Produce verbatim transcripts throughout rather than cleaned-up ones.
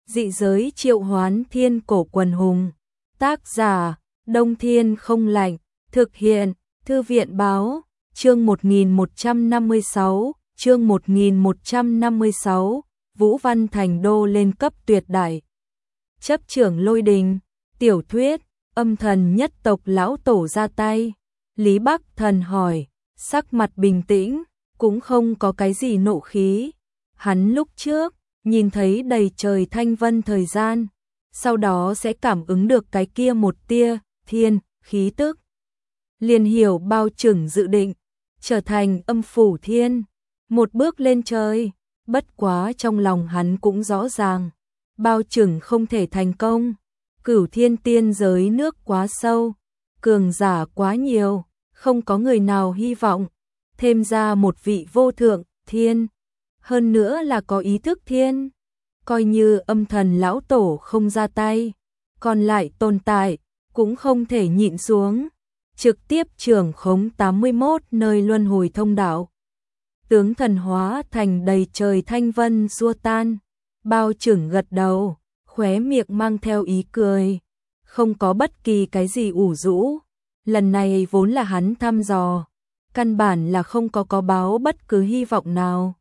Dị giới triệu hoán thiên cổ quần hùng. Tác giả, Đông Thiên Không Lạnh. Thực hiện, Thư viện Báo. Chương một nghìn một trăm năm mươi sáu, chương một nghìn một trăm năm mươi sáu, Vũ Văn Thành Đô lên cấp tuyệt đại. Chấp trưởng Lôi Đình. Tiểu thuyết, âm thần nhất tộc lão tổ ra tay. Lý Bắc Thần hỏi, sắc mặt bình tĩnh, cũng không có cái gì nộ khí. Hắn lúc trước, nhìn thấy đầy trời thanh vân thời gian, sau đó sẽ cảm ứng được cái kia một tia, thiên, khí tức. Liền hiểu bao trưởng dự định, trở thành âm phủ thiên, một bước lên trời. Bất quá trong lòng hắn cũng rõ ràng, bao trưởng không thể thành công. Cửu thiên tiên giới nước quá sâu, cường giả quá nhiều, không có người nào hy vọng. Thêm ra một vị vô thượng, thiên, hơn nữa là có ý thức thiên. Coi như âm thần lão tổ không ra tay, còn lại tồn tại, cũng không thể nhịn xuống. Trực tiếp trưởng khống tám mươi mốt nơi luân hồi thông đạo. Tướng thần hóa thành đầy trời thanh vân xua tan. Bao trưởng gật đầu, khóe miệng mang theo ý cười. Không có bất kỳ cái gì ủ rũ. Lần này vốn là hắn thăm dò. Căn bản là không có có báo bất cứ hy vọng nào.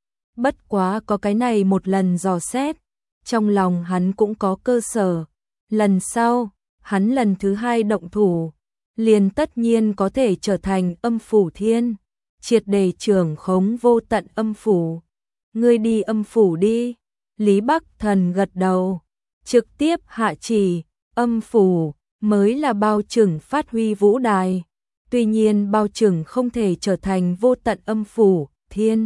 Bất quá có cái này một lần dò xét. Trong lòng hắn cũng có cơ sở. Lần sau, hắn lần thứ hai động thủ. Liền tất nhiên có thể trở thành âm phủ thiên. Triệt để trưởng khống vô tận âm phủ. Ngươi đi âm phủ đi. Lý Bắc Thần gật đầu. Trực tiếp hạ chỉ, âm phủ mới là bao trưởng phát huy vũ đài. Tuy nhiên bao trưởng không thể trở thành vô tận âm phủ, thiên.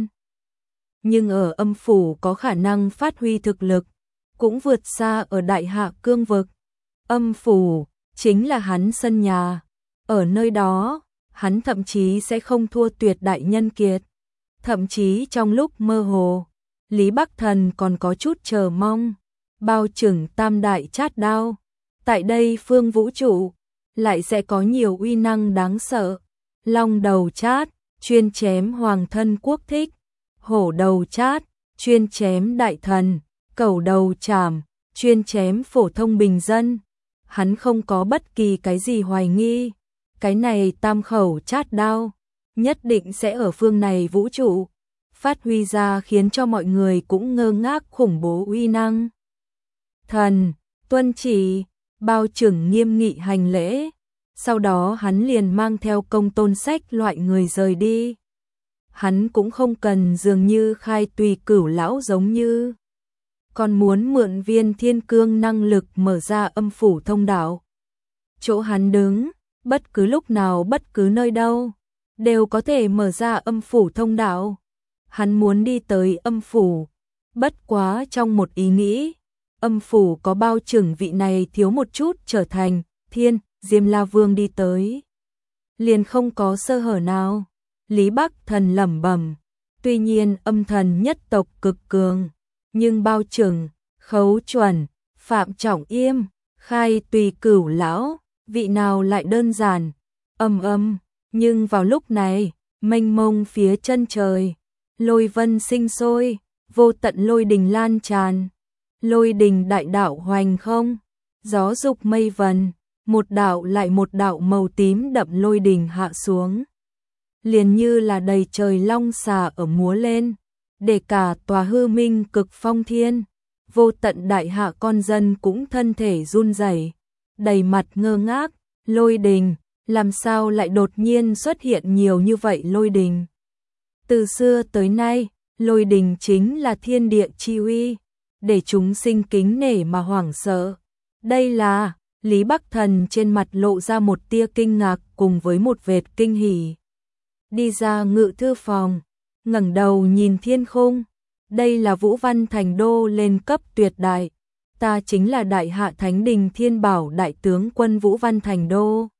Nhưng ở âm phủ có khả năng phát huy thực lực, cũng vượt xa ở đại hạ cương vực. Âm phủ chính là hắn sân nhà. Ở nơi đó, hắn thậm chí sẽ không thua tuyệt đại nhân kiệt. Thậm chí trong lúc mơ hồ, Lý Bắc Thần còn có chút chờ mong. Bao trưởng tam đại chát đao. Tại đây phương vũ trụ, lại sẽ có nhiều uy năng đáng sợ. Long đầu chát, chuyên chém hoàng thân quốc thích. Hổ đầu chát, chuyên chém đại thần. Cẩu đầu chảm, chuyên chém phổ thông bình dân. Hắn không có bất kỳ cái gì hoài nghi. Cái này tam khẩu chát đao, nhất định sẽ ở phương này vũ trụ, phát huy ra khiến cho mọi người cũng ngơ ngác khủng bố uy năng. Thần, tuân chỉ, bao trưởng nghiêm nghị hành lễ, sau đó hắn liền mang theo công tôn sách loại người rời đi. Hắn cũng không cần dường như khai tùy cửu lão giống như, còn muốn mượn viên thiên cương năng lực mở ra âm phủ thông đạo. Chỗ hắn đứng, bất cứ lúc nào bất cứ nơi đâu, đều có thể mở ra âm phủ thông đạo. Hắn muốn đi tới âm phủ, bất quá trong một ý nghĩ, âm phủ có bao trưởng vị này thiếu một chút trở thành thiên, Diêm La Vương đi tới. Liền không có sơ hở nào. Lý Bắc Thần lẩm bẩm, tuy nhiên âm thần nhất tộc cực cường, nhưng bao trưởng, Khấu Chuẩn, Phạm Trọng Yêm, khai tùy cửu lão, vị nào lại đơn giản, âm âm, nhưng vào lúc này, mênh mông phía chân trời, lôi vân sinh sôi, vô tận lôi đình lan tràn, lôi đình đại đạo hoành không, gió dục mây vần, một đạo lại một đạo màu tím đậm lôi đình hạ xuống. Liền như là đầy trời long xà ở múa lên, để cả tòa hư minh cực phong thiên, vô tận đại hạ con dân cũng thân thể run rẩy. Đầy mặt ngơ ngác, lôi đình, làm sao lại đột nhiên xuất hiện nhiều như vậy lôi đình. Từ xưa tới nay, lôi đình chính là thiên địa chi uy, để chúng sinh kính nể mà hoảng sợ. Đây là, Lý Bắc Thần trên mặt lộ ra một tia kinh ngạc cùng với một vệt kinh hỉ. Đi ra ngự thư phòng, ngẩng đầu nhìn thiên khung, đây là Vũ Văn Thành Đô lên cấp tuyệt đại. Ta chính là đại hạ thánh đình thiên bảo đại tướng quân Vũ Văn Thành Đô.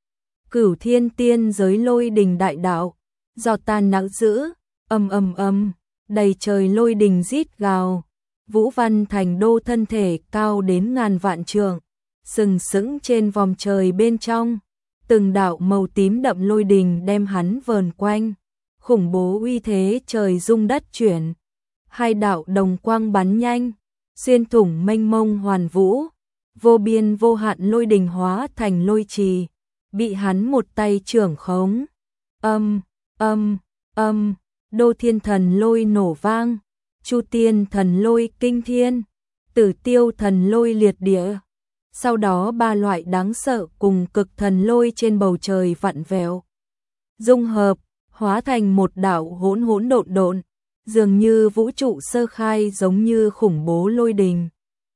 Cửu thiên tiên giới lôi đình đại đạo, do ta nặng giữ, âm âm âm, đầy trời lôi đình rít gào. Vũ Văn Thành Đô thân thể cao đến ngàn vạn trượng, sừng sững trên vòng trời bên trong. Từng đạo màu tím đậm lôi đình đem hắn vờn quanh, khủng bố uy thế trời rung đất chuyển. Hai đạo đồng quang bắn nhanh, xuyên thủng mênh mông hoàn vũ, vô biên vô hạn lôi đình hóa thành lôi trì, bị hắn một tay trưởng khống. Âm, âm, âm, Đô Thiên Thần Lôi nổ vang, Chu Tiên Thần Lôi kinh thiên, Tử Tiêu Thần Lôi liệt địa. Sau đó ba loại đáng sợ cùng cực thần lôi trên bầu trời vặn vẹo, dung hợp, hóa thành một đạo hỗn hỗn độn độn, dường như vũ trụ sơ khai, giống như khủng bố lôi đình.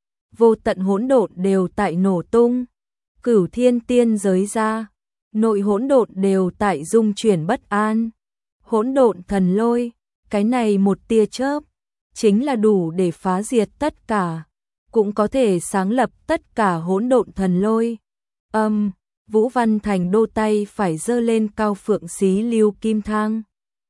Vô tận hỗn độn đều tại nổ tung, cửu thiên tiên giới ra, nội hỗn độn đều tại dung chuyển bất an. Hỗn độn thần lôi, cái này một tia chớp, chính là đủ để phá diệt tất cả, cũng có thể sáng lập tất cả hỗn độn thần lôi. Âm, Vũ Văn Thành đô tay phải giơ lên cao phượng xí lưu kim thang.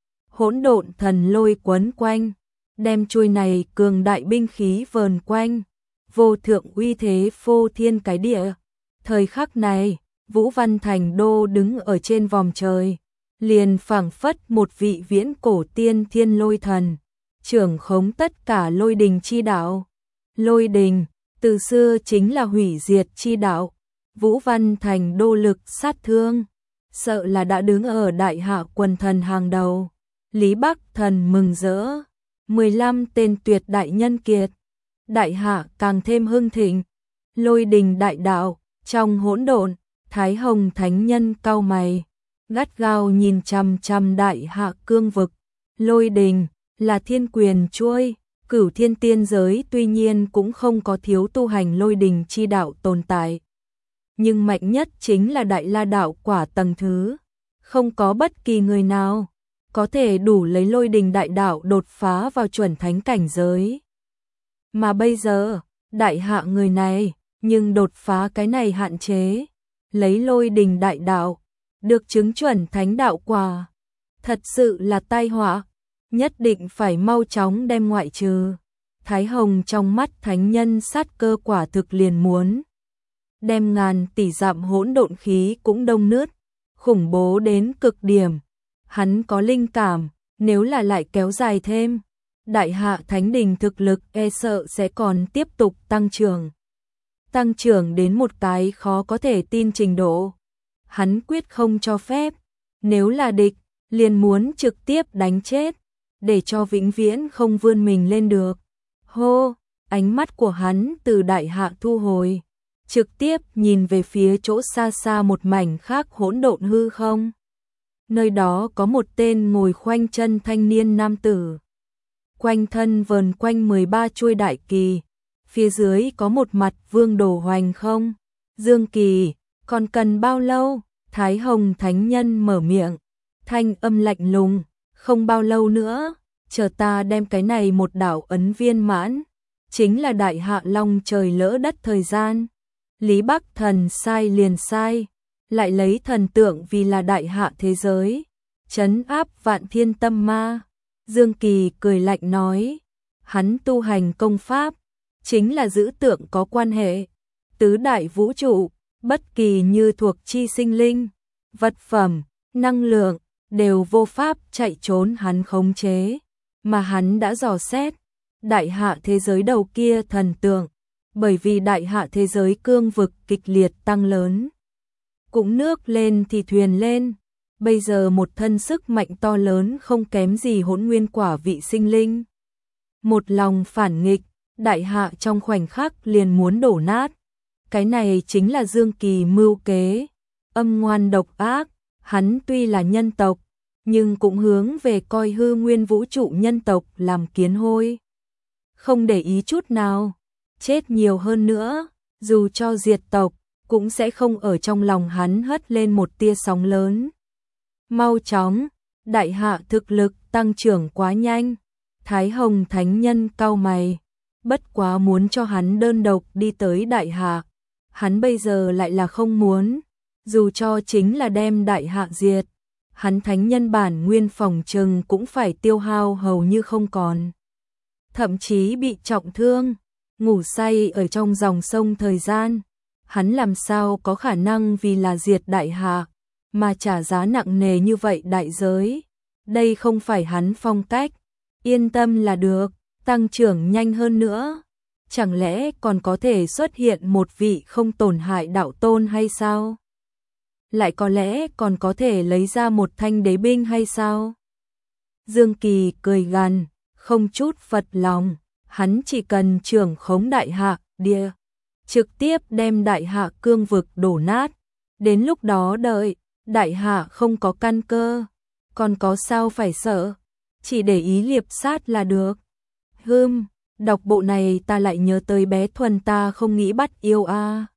Hỗn độn thần lôi quấn quanh, đem chuôi này cường đại binh khí vờn quanh, vô thượng uy thế phô thiên cái địa. Thời khắc này, Vũ Văn Thành đô đứng ở trên vòm trời, liền phảng phất một vị viễn cổ tiên thiên lôi thần, trưởng khống tất cả lôi đình chi đạo. Lôi đình, từ xưa chính là hủy diệt chi đạo. Vũ Văn Thành đô lực sát thương, sợ là đã đứng ở đại hạ quần thần hàng đầu. Lý Bắc Thần mừng rỡ, mười lăm tên tuyệt đại nhân kiệt, đại hạ càng thêm hưng thịnh. Lôi đình đại đạo, trong hỗn độn, Thái Hồng Thánh Nhân cau mày, gắt gao nhìn chằm chằm đại hạ cương vực. Lôi đình là thiên quyền chuôi, cửu thiên tiên giới tuy nhiên cũng không có thiếu tu hành lôi đình chi đạo tồn tại, nhưng mạnh nhất chính là đại la đạo quả tầng thứ, không có bất kỳ người nào có thể đủ lấy lôi đình đại đạo đột phá vào chuẩn thánh cảnh giới. Mà bây giờ, đại hạ người này, nhưng đột phá cái này hạn chế, lấy lôi đình đại đạo, được chứng chuẩn thánh đạo quả. Thật sự là tai họa, nhất định phải mau chóng đem ngoại trừ. Thái Hồng trong mắt thánh nhân sát cơ quả thực liền muốn đem ngàn tỷ dặm hỗn độn khí cũng đông nứt, khủng bố đến cực điểm. Hắn có linh cảm, nếu là lại kéo dài thêm, đại hạ thánh đình thực lực e sợ sẽ còn tiếp tục tăng trưởng. Tăng trưởng đến một cái khó có thể tin trình độ. Hắn quyết không cho phép, nếu là địch, liền muốn trực tiếp đánh chết, để cho vĩnh viễn không vươn mình lên được. Hô, ánh mắt của hắn từ đại hạ thu hồi, trực tiếp nhìn về phía chỗ xa xa một mảnh khác hỗn độn hư không. Nơi đó có một tên ngồi khoanh chân thanh niên nam tử, quanh thân vờn quanh mười ba chuôi đại kỳ, phía dưới có một mặt vương đồ hoành không. Dương Kỳ, còn cần bao lâu? Thái Hồng Thánh Nhân mở miệng, thanh âm lạnh lùng, không bao lâu nữa, chờ ta đem cái này một đạo ấn viên mãn, chính là đại hạ long trời lỡ đất thời gian. Lý Bắc Thần sai liền sai, lại lấy thần tượng vì là đại hạ thế giới, trấn áp vạn thiên tâm ma. Dương Kỳ cười lạnh nói, hắn tu hành công pháp, chính là giữ tượng có quan hệ, tứ đại vũ trụ, bất kỳ như thuộc chi sinh linh, vật phẩm, năng lượng, đều vô pháp chạy trốn hắn khống chế, mà hắn đã dò xét, đại hạ thế giới đầu kia thần tượng, bởi vì đại hạ thế giới cương vực kịch liệt tăng lớn. Cũng nước lên thì thuyền lên, bây giờ một thân sức mạnh to lớn không kém gì hỗn nguyên quả vị sinh linh. Một lòng phản nghịch, đại hạ trong khoảnh khắc liền muốn đổ nát. Cái này chính là Dương Kỳ mưu kế, âm ngoan độc ác, hắn tuy là nhân tộc, nhưng cũng hướng về coi hư nguyên vũ trụ nhân tộc làm kiến hôi. Không để ý chút nào, chết nhiều hơn nữa, dù cho diệt tộc, cũng sẽ không ở trong lòng hắn hất lên một tia sóng lớn. Mau chóng, đại hạ thực lực tăng trưởng quá nhanh, Thái Hồng Thánh Nhân cau mày, bất quá muốn cho hắn đơn độc đi tới đại hạ, hắn bây giờ lại là không muốn, dù cho chính là đem đại hạ diệt, hắn thánh nhân bản nguyên phòng trừng cũng phải tiêu hao hầu như không còn. Thậm chí bị trọng thương, ngủ say ở trong dòng sông thời gian, hắn làm sao có khả năng vì là diệt đại hạ, mà trả giá nặng nề như vậy đại giới. Đây không phải hắn phong cách, yên tâm là được, tăng trưởng nhanh hơn nữa. chẳng lẽ còn có thể xuất hiện một vị không tổn hại đạo tôn hay sao? Lại có lẽ còn có thể lấy ra một thanh đế binh hay sao? Dương Kỳ cười gằn, không chút phật lòng, hắn chỉ cần trưởng khống đại hạ địa, trực tiếp đem đại hạ cương vực đổ nát, đến lúc đó đợi, đại hạ không có căn cơ, còn có sao phải sợ, chỉ để ý liệp sát là được. Hừm, đọc bộ này ta lại nhớ tới bé Thuần ta không nghĩ bắt yêu a. À.